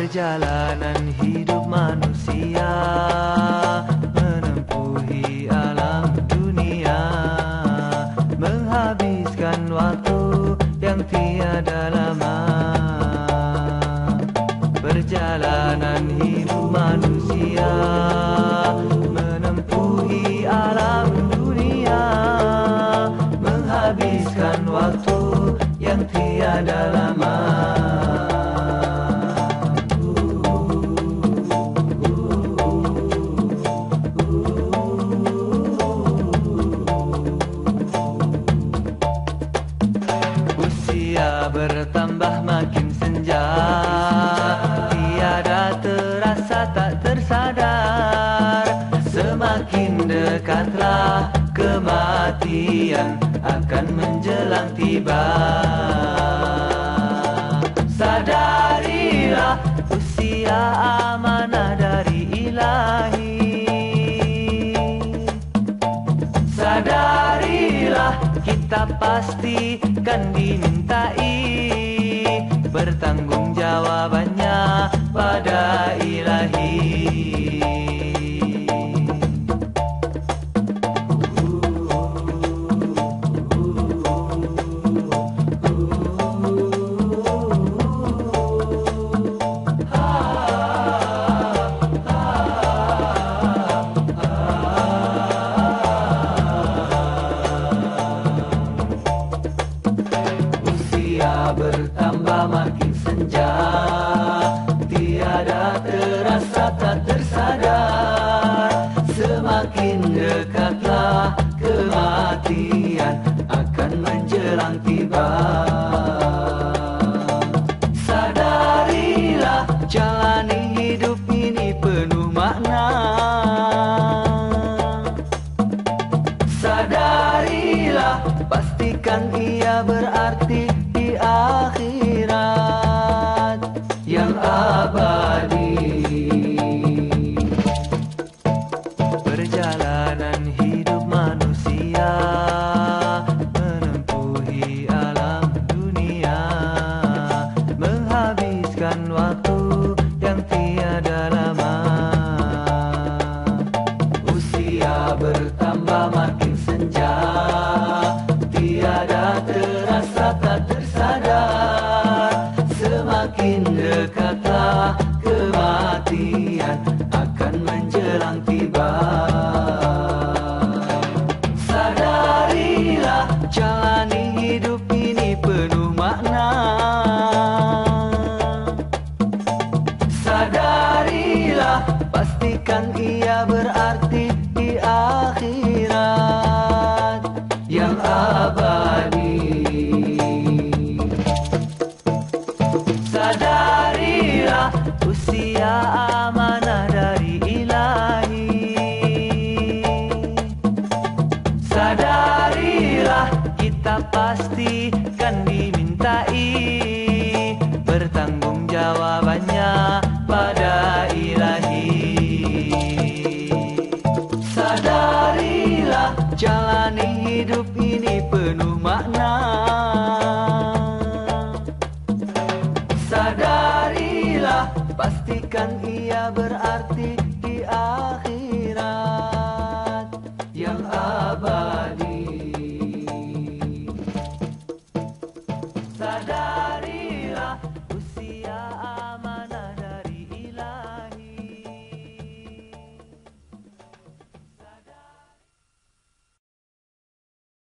Perjalanan hidup manusia menempuhi alam dunia, menghabiskan waktu yang tiada lama. Perjalanan hidup manusia menempuhi alam dunia, menghabiskan waktu yang tiada lama. Usia bertambah makin senja, tiada terasa tak tersadar. Semakin dekatlah kematian akan menjelang tiba. Sadarilah usia amanah dari Ilahi. Sadarilah kita pasti kan dimintai pertanggungjawabannya pada Ilahi. Bertambah makin senja, tiada terasa tak tersadar. Semakin dekatlah kematian akan menjelang tiba. Sadarilah jalani hidup ini penuh makna. Sadarilah pastikan ia berarti akhirat yang abadi. Perjalanan hidup manusia menempuhi alam dunia, menghabiskan waktu yang tiada lama. Usia bertambah makin senja, tiada terasa tak tersadar. Semakin dekatlah kematian akan menjelang tiba. Sadarilah jalani hidup ini penuh makna. Sadarilah pastikan ia berarti